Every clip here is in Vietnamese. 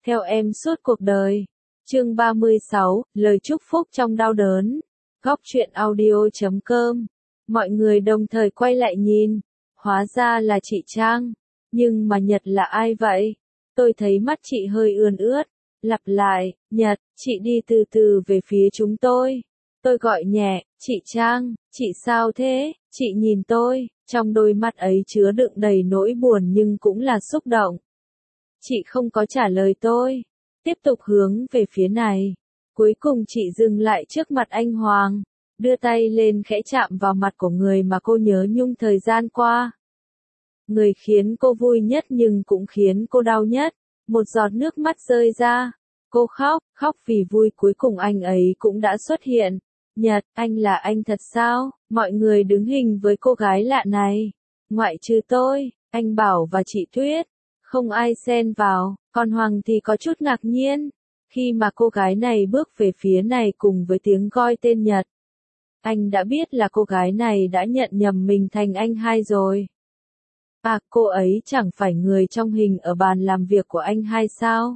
theo em suốt cuộc đời. Chương 36, lời chúc phúc trong đau đớn. Góc truyện audio.com. Mọi người đồng thời quay lại nhìn. Hóa ra là chị Trang. Nhưng mà Nhật là ai vậy? Tôi thấy mắt chị hơi ươn ướt. Lặp lại, Nhật, chị đi từ từ về phía chúng tôi. Tôi gọi nhẹ, chị Trang, chị sao thế? Chị nhìn tôi, trong đôi mắt ấy chứa đựng đầy nỗi buồn nhưng cũng là xúc động. Chị không có trả lời tôi. Tiếp tục hướng về phía này. Cuối cùng chị dừng lại trước mặt anh Hoàng. Đưa tay lên khẽ chạm vào mặt của người mà cô nhớ nhung thời gian qua. Người khiến cô vui nhất nhưng cũng khiến cô đau nhất. Một giọt nước mắt rơi ra. Cô khóc vì vui cuối cùng anh ấy cũng đã xuất hiện. Nhật, anh là anh thật sao? Mọi người đứng hình với cô gái lạ này. Ngoại trừ tôi, anh Bảo và chị Tuyết. Không ai xen vào, còn Hoàng thì có chút ngạc nhiên. Khi mà cô gái này bước về phía này cùng với tiếng gọi tên Nhật. Anh đã biết là cô gái này đã nhận nhầm mình thành anh hai rồi. À, cô ấy chẳng phải người trong hình ở bàn làm việc của anh hai sao?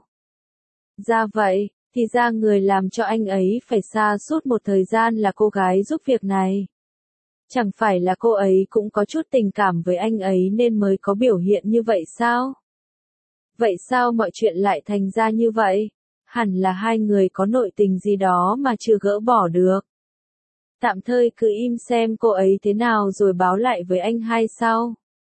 Ra vậy, thì ra người làm cho anh ấy phải xa suốt một thời gian là cô gái giúp việc này. Chẳng phải là cô ấy cũng có chút tình cảm với anh ấy nên mới có biểu hiện như vậy sao? Vậy sao mọi chuyện lại thành ra như vậy? Hẳn là hai người có nội tình gì đó mà chưa gỡ bỏ được. Tạm thời cứ im xem cô ấy thế nào rồi báo lại với anh hai sau.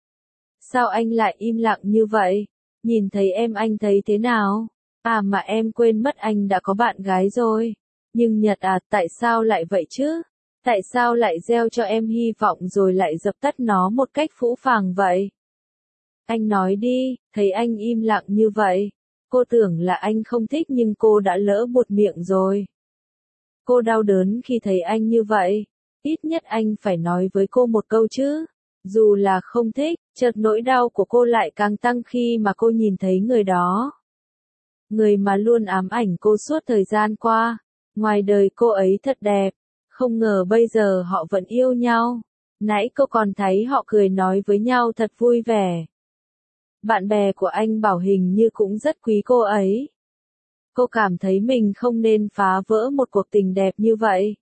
Sao anh lại im lặng như vậy? Nhìn thấy em anh thấy thế nào? À mà em quên mất anh đã có bạn gái rồi. Nhưng Nhật à, tại sao lại vậy chứ? Tại sao lại gieo cho em hy vọng rồi lại dập tắt nó một cách phũ phàng vậy? Anh nói đi, thấy anh im lặng như vậy. Cô tưởng là anh không thích nhưng cô đã lỡ buột miệng rồi. Cô đau đớn khi thấy anh như vậy. Ít nhất anh phải nói với cô một câu chứ. Dù là không thích, chợt nỗi đau của cô lại càng tăng khi mà cô nhìn thấy người đó. Người mà luôn ám ảnh cô suốt thời gian qua. Ngoài đời cô ấy thật đẹp. Không ngờ bây giờ họ vẫn yêu nhau. Nãy cô còn thấy họ cười nói với nhau thật vui vẻ. Bạn bè của anh Bảo hình như cũng rất quý cô ấy. Cô cảm thấy mình không nên phá vỡ một cuộc tình đẹp như vậy.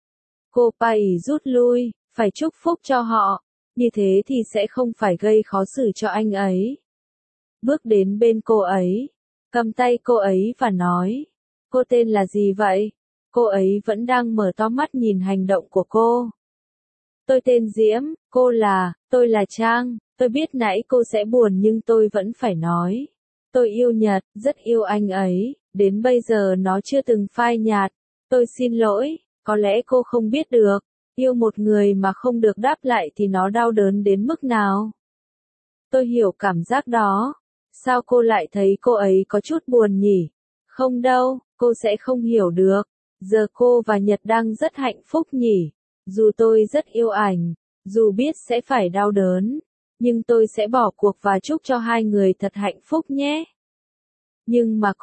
Cô phải rút lui, phải chúc phúc cho họ. Như thế thì sẽ không phải gây khó xử cho anh ấy. Bước đến bên cô ấy. Cầm tay cô ấy và nói. Cô tên là gì vậy? Cô ấy vẫn đang mở to mắt nhìn hành động của cô. Tôi tên Diễm, tôi là Trang. Tôi biết nãy cô sẽ buồn nhưng tôi vẫn phải nói. Tôi yêu Nhật, rất yêu anh ấy, đến bây giờ nó chưa từng phai nhạt. Tôi xin lỗi, có lẽ cô không biết được, yêu một người mà không được đáp lại thì nó đau đớn đến mức nào. Tôi hiểu cảm giác đó. Sao cô lại thấy cô ấy có chút buồn nhỉ? Không đâu, cô sẽ không hiểu được. Giờ cô và Nhật đang rất hạnh phúc nhỉ. Dù tôi rất yêu ảnh, dù biết sẽ phải đau đớn. Nhưng tôi sẽ bỏ cuộc và chúc cho hai người thật hạnh phúc nhé. Nhưng mà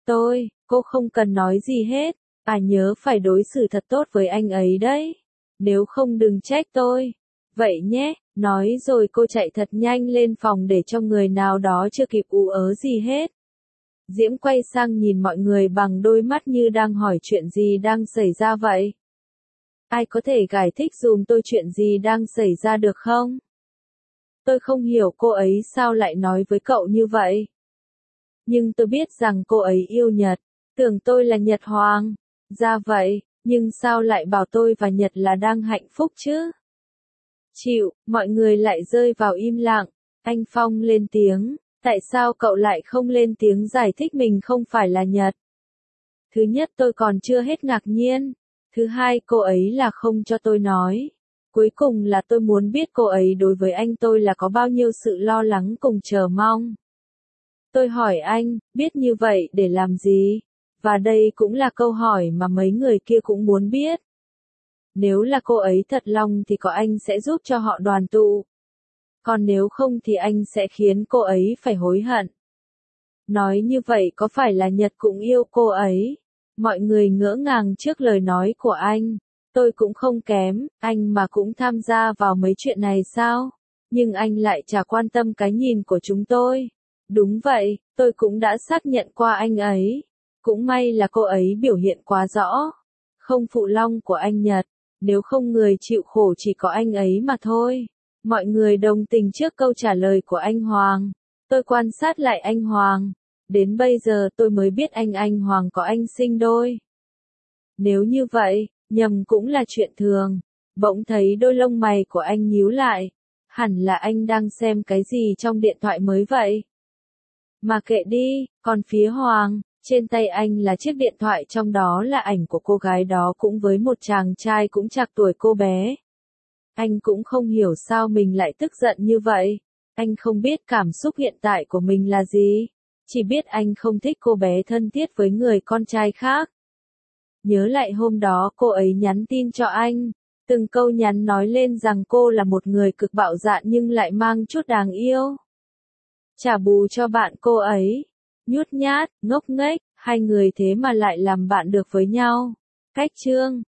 cô không cần nói gì hết. À nhớ phải đối xử thật tốt với anh ấy đấy. Nếu không đừng trách tôi. Vậy nhé, nói rồi cô chạy thật nhanh lên phòng để cho người nào đó chưa kịp ú ớ gì hết. Diễm quay sang nhìn mọi người bằng đôi mắt như đang hỏi chuyện gì đang xảy ra vậy. Ai có thể giải thích dùm tôi chuyện gì đang xảy ra được không? Tôi không hiểu cô ấy sao lại nói với cậu như vậy. Nhưng tôi biết rằng cô ấy yêu Nhật. Tưởng tôi là Nhật Hoàng. Ra vậy, nhưng sao lại bảo tôi và Nhật là đang hạnh phúc chứ? Chịu, mọi người lại rơi vào im lặng. Anh Phong lên tiếng. Tại sao cậu lại không lên tiếng giải thích mình không phải là Nhật? Thứ nhất tôi còn chưa hết ngạc nhiên. Thứ hai cô ấy là không cho tôi nói. Cuối cùng là tôi muốn biết cô ấy đối với anh tôi là có bao nhiêu sự lo lắng cùng chờ mong. Tôi hỏi anh, biết như vậy để làm gì? Và đây cũng là câu hỏi mà mấy người kia cũng muốn biết. Nếu là cô ấy thật lòng thì có anh sẽ giúp cho họ đoàn tụ. Còn nếu không thì anh sẽ khiến cô ấy phải hối hận. Nói như vậy có phải là Nhật cũng yêu cô ấy? Mọi người ngỡ ngàng trước lời nói của anh. Tôi cũng không kém, anh mà cũng tham gia vào mấy chuyện này sao? Nhưng anh lại chả quan tâm cái nhìn của chúng tôi. Đúng vậy, tôi cũng đã xác nhận qua anh ấy. Cũng may là cô ấy biểu hiện quá rõ. Không phụ long của anh Nhật, nếu không người chịu khổ chỉ có anh ấy mà thôi. Mọi người đồng tình trước câu trả lời của anh Hoàng. Tôi quan sát lại anh Hoàng. Đến bây giờ tôi mới biết anh Hoàng có anh sinh đôi. Nếu như vậy, nhầm cũng là chuyện thường. Bỗng thấy đôi lông mày của anh nhíu lại. Hẳn là anh đang xem cái gì trong điện thoại mới vậy. Mà kệ đi, còn phía Hoàng, trên tay anh là chiếc điện thoại trong đó là ảnh của cô gái đó cũng với một chàng trai cũng trạc tuổi cô bé. Anh cũng không hiểu sao mình lại tức giận như vậy. Anh không biết cảm xúc hiện tại của mình là gì. Chỉ biết anh không thích cô bé thân thiết với người con trai khác. Nhớ lại hôm đó cô ấy nhắn tin cho anh. Từng câu nhắn nói lên rằng cô là một người cực bạo dạn nhưng lại mang chút đáng yêu. Trả bù cho bạn cô ấy. Nhút nhát, ngốc nghếch, hai người thế mà lại làm bạn được với nhau. Cách chương